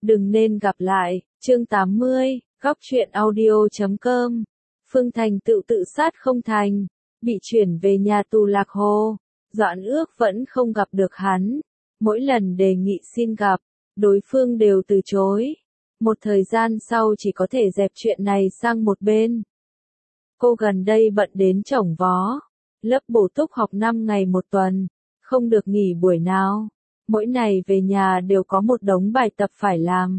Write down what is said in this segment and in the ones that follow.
Đừng nên gặp lại, chương 80, góc truyện audio.com. Phương Thành tự sát không thành, bị chuyển về nhà tù Lạc Hồ. Doãn Ước vẫn không gặp được hắn. Mỗi lần đề nghị xin gặp, đối phương đều từ chối. Một thời gian sau chỉ có thể dẹp chuyện này sang một bên. Cô gần đây bận đến chổng vó. Lớp bổ túc học 5 ngày một tuần, không được nghỉ buổi nào. Mỗi ngày về nhà đều có một đống bài tập phải làm.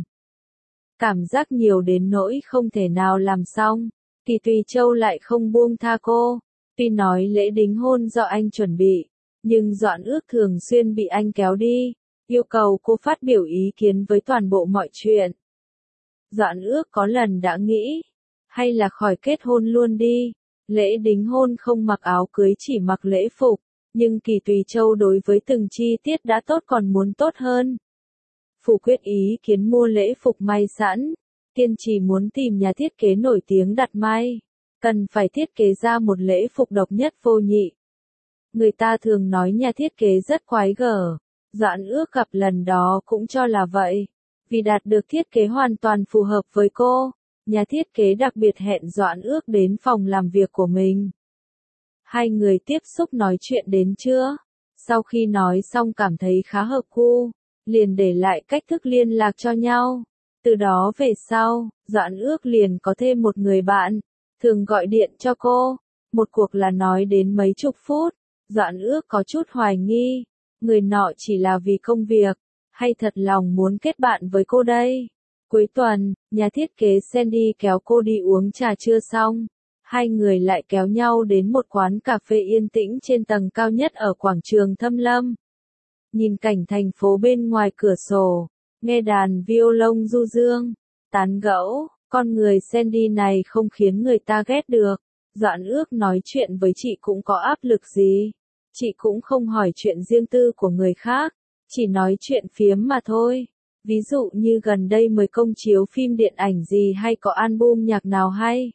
Cảm giác nhiều đến nỗi không thể nào làm xong. Kỳ Tùy Châu lại không buông tha cô. Tuy nói lễ đính hôn do anh chuẩn bị, nhưng Doãn Ước thường xuyên bị anh kéo đi, yêu cầu cô phát biểu ý kiến với toàn bộ mọi chuyện. Doãn Ước có lần đã nghĩ, hay là khỏi kết hôn luôn đi. Lễ đính hôn không mặc áo cưới chỉ mặc lễ phục, nhưng Kỳ Tùy Châu đối với từng chi tiết đã tốt còn muốn tốt hơn. Phủ quyết ý kiến mua lễ phục may sẵn, kiên trì muốn tìm nhà thiết kế nổi tiếng đặt may, cần phải thiết kế ra một lễ phục độc nhất vô nhị. Người ta thường nói nhà thiết kế rất quái gở, Doãn Ước gặp lần đó cũng cho là vậy, vì đạt được thiết kế hoàn toàn phù hợp với cô. Nhà thiết kế đặc biệt hẹn Doãn Ước đến phòng làm việc của mình. Hai người tiếp xúc nói chuyện đến trưa. Sau khi nói xong cảm thấy khá hợp gu, liền để lại cách thức liên lạc cho nhau. Từ đó về sau, Doãn Ước liền có thêm một người bạn, thường gọi điện cho cô. Một cuộc là nói đến mấy chục phút. Doãn Ước có chút hoài nghi, người nọ chỉ là vì công việc, hay thật lòng muốn kết bạn với cô đây. Cuối tuần, nhà thiết kế Sandy kéo cô đi uống trà trưa xong, hai người lại kéo nhau đến một quán cà phê yên tĩnh trên tầng cao nhất ở quảng trường Thâm Lâm. Nhìn cảnh thành phố bên ngoài cửa sổ, nghe đàn violon du dương, tán gẫu, con người Sandy này không khiến người ta ghét được. Doãn Ước nói chuyện với chị cũng có áp lực gì, chị cũng không hỏi chuyện riêng tư của người khác, chỉ nói chuyện phiếm mà thôi. Ví dụ như gần đây mới công chiếu phim điện ảnh gì hay có album nhạc nào hay.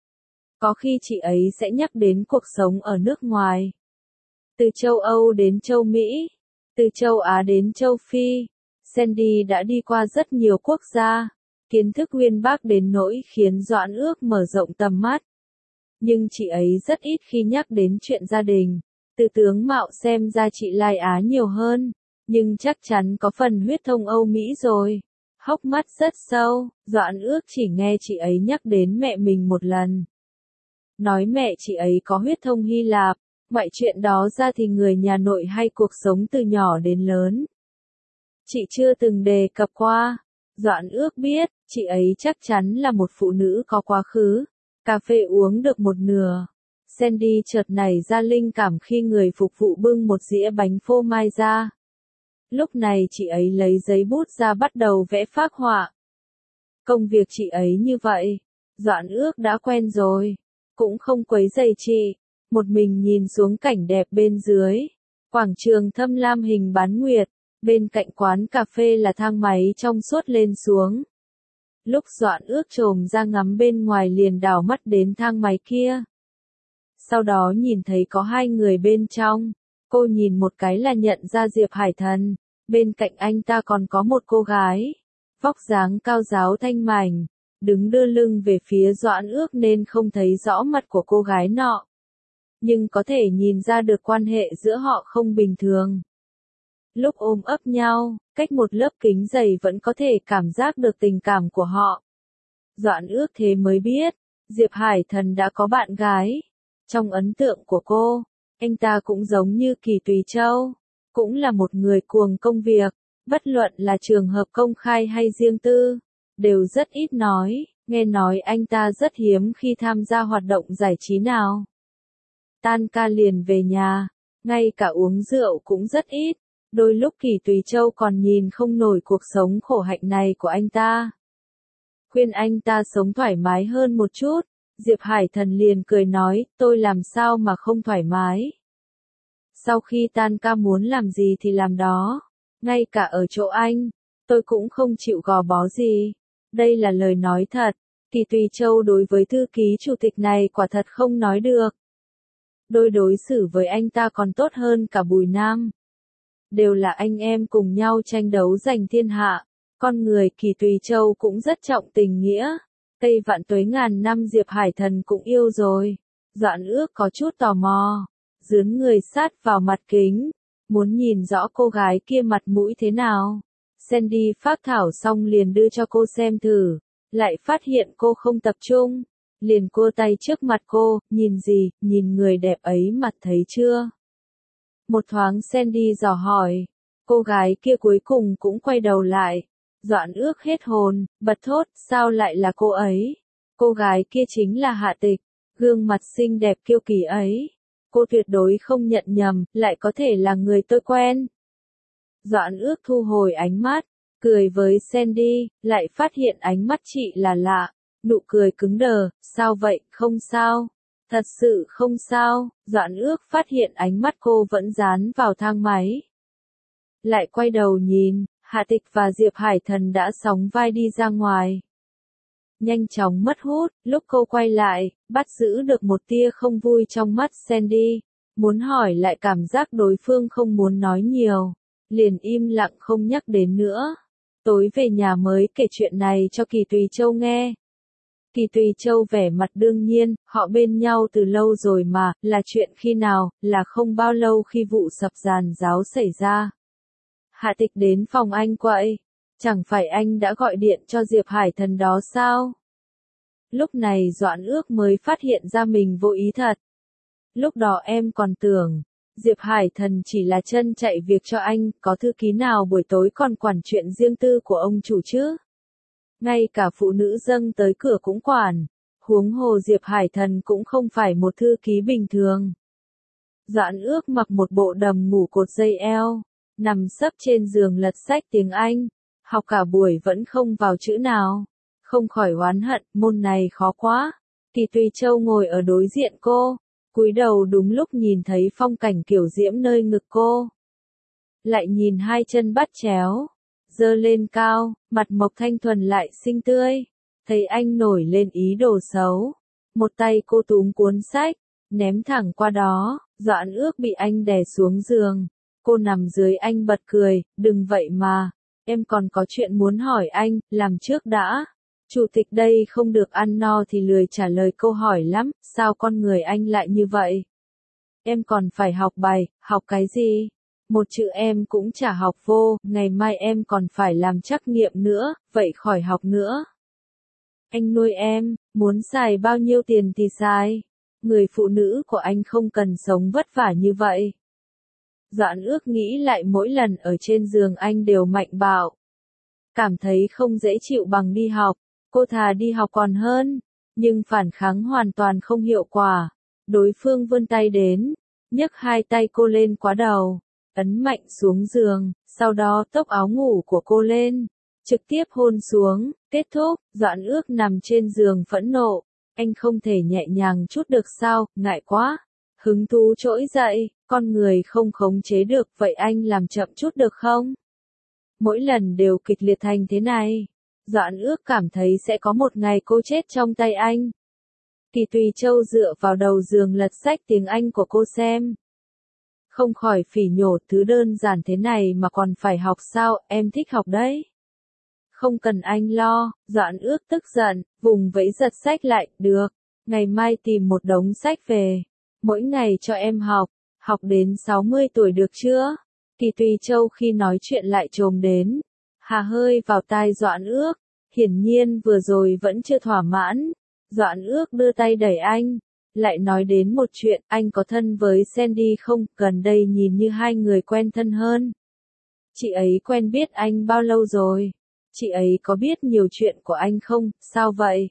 Có khi chị ấy sẽ nhắc đến cuộc sống ở nước ngoài. Từ châu Âu đến châu Mỹ, từ châu Á đến châu Phi, Sandy đã đi qua rất nhiều quốc gia, kiến thức uyên bác đến nỗi khiến Doãn Ước mở rộng tầm mắt. Nhưng chị ấy rất ít khi nhắc đến chuyện gia đình. Từ tướng mạo xem ra chị Lai Á nhiều hơn, nhưng chắc chắn có phần huyết thống Âu Mỹ rồi. Hốc mắt rất sâu, Doãn Ước chỉ nghe chị ấy nhắc đến mẹ mình một lần. Nói mẹ chị ấy có huyết thống Hy Lạp, ngoại chuyện đó ra thì người nhà nội hay cuộc sống từ nhỏ đến lớn. Chị chưa từng đề cập qua. Doãn Ước biết, chị ấy chắc chắn là một phụ nữ có quá khứ. Cà phê uống được một nửa, Sandy chợt nảy ra linh cảm khi người phục vụ bưng một dĩa bánh phô mai ra. Lúc này chị ấy lấy giấy bút ra bắt đầu vẽ phác họa. Công việc chị ấy như vậy, Doãn Ước đã quen rồi, cũng không quấy rầy chị, một mình nhìn xuống cảnh đẹp bên dưới. Quảng trường Thâm Lam hình bán nguyệt, bên cạnh quán cà phê là thang máy trong suốt lên xuống. Lúc Doãn Ước trồm ra ngắm bên ngoài liền đảo mắt đến thang máy kia. Sau đó nhìn thấy có hai người bên trong, cô nhìn một cái là nhận ra Diệp Hải Thần, bên cạnh anh ta còn có một cô gái, vóc dáng cao ráo thanh mảnh, đứng đưa lưng về phía Doãn Ước nên không thấy rõ mặt của cô gái nọ. Nhưng có thể nhìn ra được quan hệ giữa họ không bình thường. Lúc ôm ấp nhau, cách một lớp kính dày vẫn có thể cảm giác được tình cảm của họ. Doãn Ước thế mới biết, Diệp Hải Thần đã có bạn gái. Trong ấn tượng của cô, anh ta cũng giống như Kỳ Tùy Châu, cũng là một người cuồng công việc, bất luận là trường hợp công khai hay riêng tư, đều rất ít nói, nghe nói anh ta rất hiếm khi tham gia hoạt động giải trí nào. Tan ca liền về nhà, ngay cả uống rượu cũng rất ít, đôi lúc Kỳ Tùy Châu còn nhìn không nổi cuộc sống khổ hạnh này của anh ta. Khuyên anh ta sống thoải mái hơn một chút. Diệp Hải Thần liền cười nói, tôi làm sao mà không thoải mái. Sau khi tan ca muốn làm gì thì làm đó. Ngay cả ở chỗ anh, tôi cũng không chịu gò bó gì. Đây là lời nói thật. Kỳ Tùy Châu đối với thư ký chủ tịch này quả thật không nói được. Đối xử với anh ta còn tốt hơn cả Bùi Nam. Đều là anh em cùng nhau tranh đấu giành thiên hạ. Con người Kỳ Tùy Châu cũng rất trọng tình nghĩa. Cây vạn tuế ngàn năm Diệp Hải Thần cũng yêu rồi. Doãn Ước có chút tò mò, dướn người sát vào mặt kính, muốn nhìn rõ cô gái kia mặt mũi thế nào. Sandy phác thảo xong liền đưa cho cô xem thử, lại phát hiện cô không tập trung, liền cua tay trước mặt cô, nhìn gì, nhìn người đẹp ấy mặt thấy chưa? Một thoáng Sandy dò hỏi, cô gái kia cuối cùng cũng quay đầu lại. Doãn Ước hết hồn, bật thốt, sao lại là cô ấy? Cô gái kia chính là Hạ Tịch, gương mặt xinh đẹp kiêu kỳ ấy. Cô tuyệt đối không nhận nhầm, lại có thể là người tôi quen. Doãn Ước thu hồi ánh mắt, cười với Sandy, lại phát hiện ánh mắt chị là lạ, nụ cười cứng đờ, sao vậy, không sao. Thật sự không sao, Doãn Ước phát hiện ánh mắt cô vẫn dán vào thang máy. Lại quay đầu nhìn, Hạ Tịch và Diệp Hải Thần đã sóng vai đi ra ngoài. Nhanh chóng mất hút, lúc cô quay lại, bắt giữ được một tia không vui trong mắt Sandy, muốn hỏi lại cảm giác đối phương không muốn nói nhiều, liền im lặng không nhắc đến nữa. Tối về nhà mới kể chuyện này cho Kỳ Tùy Châu nghe. Kỳ Tùy Châu vẻ mặt đương nhiên, họ bên nhau từ lâu rồi mà, là chuyện khi nào, là không bao lâu khi vụ sập giàn giáo xảy ra. Hạ Tịch đến phòng anh quậy, chẳng phải anh đã gọi điện cho Diệp Hải Thần đó sao? Lúc này Doãn Ước mới phát hiện ra mình vô ý thật. Lúc đó em còn tưởng, Diệp Hải Thần chỉ là chân chạy việc cho anh, có thư ký nào buổi tối còn quản chuyện riêng tư của ông chủ chứ? Ngay cả phụ nữ dâng tới cửa cũng quản, huống hồ Diệp Hải Thần cũng không phải một thư ký bình thường. Doãn Ước mặc một bộ đầm ngủ cột dây eo, nằm sấp trên giường lật sách tiếng Anh, học cả buổi vẫn không vào chữ nào. Không khỏi oán hận, môn này khó quá. Kỳ Tùy Châu ngồi ở đối diện cô, cúi đầu đúng lúc nhìn thấy phong cảnh kiểu diễm nơi ngực cô. Lại nhìn hai chân bắt chéo, giơ lên cao, mặt mộc thanh thuần lại xinh tươi. Thấy anh nổi lên ý đồ xấu. Một tay cô túm cuốn sách, ném thẳng qua đó, Doãn Ước bị anh đè xuống giường. Cô nằm dưới anh bật cười, đừng vậy mà. Em còn có chuyện muốn hỏi anh, làm trước đã. Chủ tịch đây không được ăn no thì lười trả lời câu hỏi lắm, sao con người anh lại như vậy? Em còn phải học bài, học cái gì? Một chữ em cũng chả học vô, ngày mai em còn phải làm trắc nghiệm nữa, vậy khỏi học nữa. Anh nuôi em, muốn xài bao nhiêu tiền thì xài. Người phụ nữ của anh không cần sống vất vả như vậy. Doãn Ước nghĩ lại mỗi lần ở trên giường anh đều mạnh bạo. Cảm thấy không dễ chịu bằng đi học. Cô thà đi học còn hơn, nhưng phản kháng hoàn toàn không hiệu quả. Đối phương vươn tay đến, nhấc hai tay cô lên quá đầu, ấn mạnh xuống giường, sau đó tốc áo ngủ của cô lên, trực tiếp hôn xuống, kết thúc. Doãn Ước nằm trên giường phẫn nộ, anh không thể nhẹ nhàng chút được sao, ngại quá. Hứng thú trỗi dậy, con người không khống chế được, vậy anh làm chậm chút được không? Mỗi lần đều kịch liệt thành thế này. Doãn Ước cảm thấy sẽ có một ngày cô chết trong tay anh. Kỳ Tùy Châu dựa vào đầu giường lật sách tiếng Anh của cô xem. Không khỏi phỉ nhổ, thứ đơn giản thế này mà còn phải học sao, em thích học đấy. Không cần anh lo, Doãn Ước tức giận, vùng vẫy giật sách lại, được, ngày mai tìm một đống sách về. Mỗi ngày cho em học, học đến 60 tuổi được chưa? Kỳ Tùy Châu khi nói chuyện lại chồm đến. Hà hơi vào tai Doãn Ước, hiển nhiên vừa rồi vẫn chưa thỏa mãn. Doãn Ước đưa tay đẩy anh, lại nói đến một chuyện, anh có thân với Sandy không, gần đây nhìn như hai người quen thân hơn. Chị ấy quen biết anh bao lâu rồi? Chị ấy có biết nhiều chuyện của anh không, sao vậy?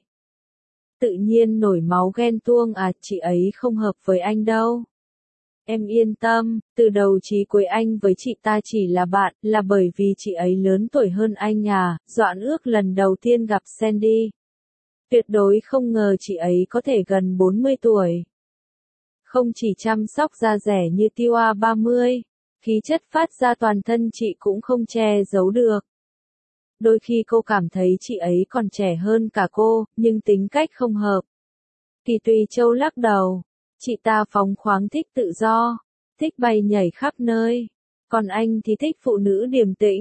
Tự nhiên nổi máu ghen tuông à, chị ấy không hợp với anh đâu. Em yên tâm, từ đầu chí cuối anh với chị ta chỉ là bạn, là bởi vì chị ấy lớn tuổi hơn anh à. Doãn Ước lần đầu tiên gặp Sandy. Tuyệt đối không ngờ chị ấy có thể gần 40 tuổi. Không chỉ chăm sóc da rẻ như Tiwa 30, khí chất phát ra toàn thân chị cũng không che giấu được. Đôi khi cô cảm thấy chị ấy còn trẻ hơn cả cô, nhưng tính cách không hợp. Kỳ Tùy Châu lắc đầu. Chị ta phóng khoáng thích tự do, thích bay nhảy khắp nơi. Còn anh thì thích phụ nữ điềm tĩnh.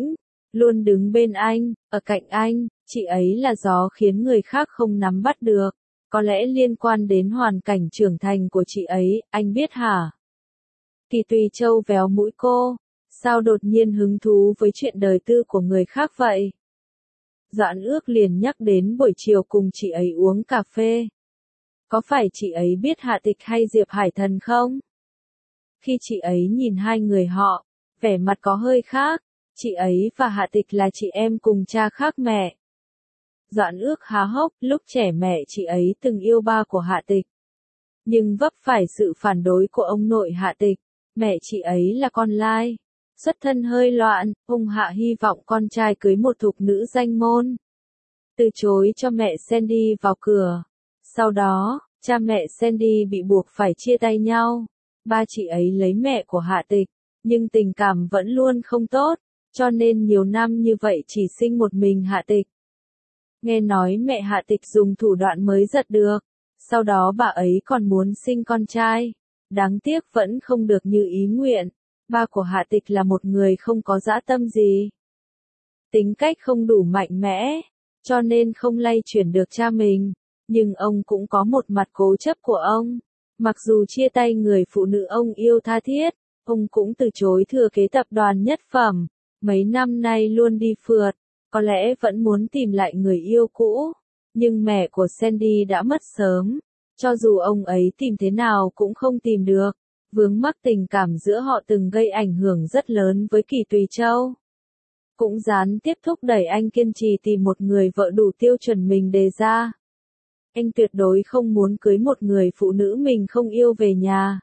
luôn đứng bên anh, ở cạnh anh, chị ấy là gió khiến người khác không nắm bắt được. Có lẽ liên quan đến hoàn cảnh trưởng thành của chị ấy, anh biết hả? Kỳ Tùy Châu véo mũi cô, sao đột nhiên hứng thú với chuyện đời tư của người khác vậy? Doãn Ước liền nhắc đến buổi chiều cùng chị ấy uống cà phê. Có phải chị ấy biết Hạ Tịch hay Diệp Hải Thần không? Khi chị ấy nhìn hai người họ, vẻ mặt có hơi khác, chị ấy và Hạ Tịch là chị em cùng cha khác mẹ. Doãn Ước há hốc, lúc trẻ mẹ chị ấy từng yêu ba của Hạ Tịch. Nhưng vấp phải sự phản đối của ông nội Hạ Tịch, mẹ chị ấy là con lai. Xuất thân hơi loạn, ông Hạ hy vọng con trai cưới một thục nữ danh môn. Từ chối cho mẹ Sandy vào cửa. Sau đó, cha mẹ Sandy bị buộc phải chia tay nhau. Ba chị ấy lấy mẹ của Hạ Tịch, nhưng tình cảm vẫn luôn không tốt, cho nên nhiều năm như vậy chỉ sinh một mình Hạ Tịch. Nghe nói mẹ Hạ Tịch dùng thủ đoạn mới giật được, sau đó bà ấy còn muốn sinh con trai. Đáng tiếc vẫn không được như ý nguyện. Ba của Hạ Tịch là một người không có dã tâm gì. Tính cách không đủ mạnh mẽ, cho nên không lay chuyển được cha mình. Nhưng ông cũng có một mặt cố chấp của ông. Mặc dù chia tay người phụ nữ ông yêu tha thiết, ông cũng từ chối thừa kế tập đoàn nhất phẩm. Mấy năm nay luôn đi phượt, có lẽ vẫn muốn tìm lại người yêu cũ. Nhưng mẹ của Sandy đã mất sớm, cho dù ông ấy tìm thế nào cũng không tìm được. Vướng mắc tình cảm giữa họ từng gây ảnh hưởng rất lớn với Kỳ Tùy Châu. Cũng gián tiếp thúc đẩy anh kiên trì tìm một người vợ đủ tiêu chuẩn mình đề ra. Anh tuyệt đối không muốn cưới một người phụ nữ mình không yêu về nhà.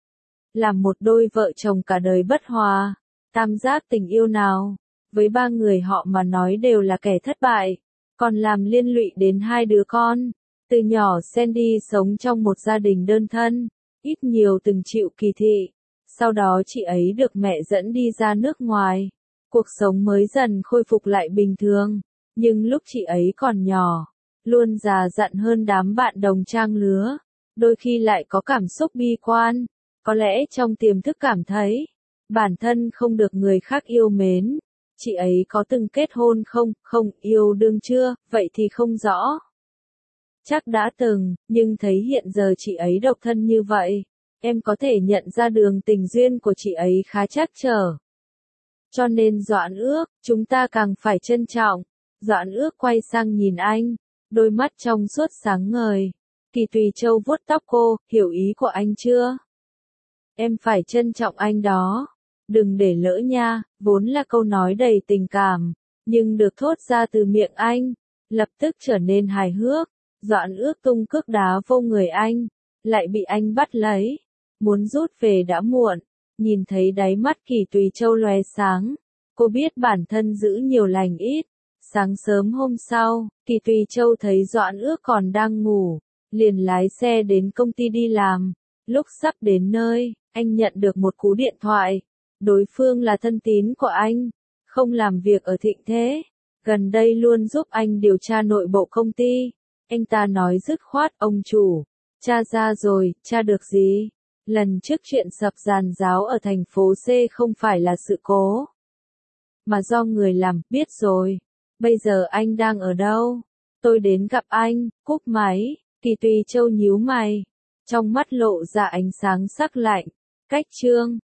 Làm một đôi vợ chồng cả đời bất hòa, tam giác tình yêu nào, với ba người họ mà nói đều là kẻ thất bại, còn làm liên lụy đến hai đứa con. Từ nhỏ Sandy sống trong một gia đình đơn thân, ít nhiều từng chịu kỳ thị. Sau đó chị ấy được mẹ dẫn đi ra nước ngoài. Cuộc sống mới dần khôi phục lại bình thường. Nhưng lúc chị ấy còn nhỏ, luôn già dặn hơn đám bạn đồng trang lứa. Đôi khi lại có cảm xúc bi quan. Có lẽ trong tiềm thức cảm thấy, bản thân không được người khác yêu mến. Chị ấy có từng kết hôn không, không yêu đương chưa, vậy thì không rõ. Chắc đã từng, nhưng thấy hiện giờ chị ấy độc thân như vậy, em có thể nhận ra đường tình duyên của chị ấy khá trắc trở. Cho nên Doãn Ước, chúng ta càng phải trân trọng. Doãn Ước quay sang nhìn anh, đôi mắt trong suốt sáng ngời. Kỳ Tùy Châu vuốt tóc cô, hiểu ý của anh chưa? Em phải trân trọng anh đó. Đừng để lỡ nha, vốn là câu nói đầy tình cảm, nhưng được thốt ra từ miệng anh, lập tức trở nên hài hước. Doãn Ước tung cước đá vô người anh, lại bị anh bắt lấy. Muốn rút về đã muộn, nhìn thấy đáy mắt Kỳ Tùy Châu lóe sáng. Cô biết bản thân giữ nhiều lành ít. Sáng sớm hôm sau, Kỳ Tùy Châu thấy Doãn Ước còn đang ngủ, liền lái xe đến công ty đi làm. Lúc sắp đến nơi, anh nhận được một cú điện thoại. Đối phương là thân tín của anh, không làm việc ở Thịnh Thế, gần đây luôn giúp anh điều tra nội bộ công ty. Anh ta nói dứt khoát, ông chủ, tra ra rồi, tra được gì? Lần trước chuyện sập giàn giáo ở thành phố C không phải là sự cố, mà do người làm, biết rồi. Bây giờ anh đang ở đâu? Tôi đến gặp anh. Cúp máy. Kỳ Tùy Châu nhíu mày, trong mắt lộ ra ánh sáng sắc lạnh. Cách chương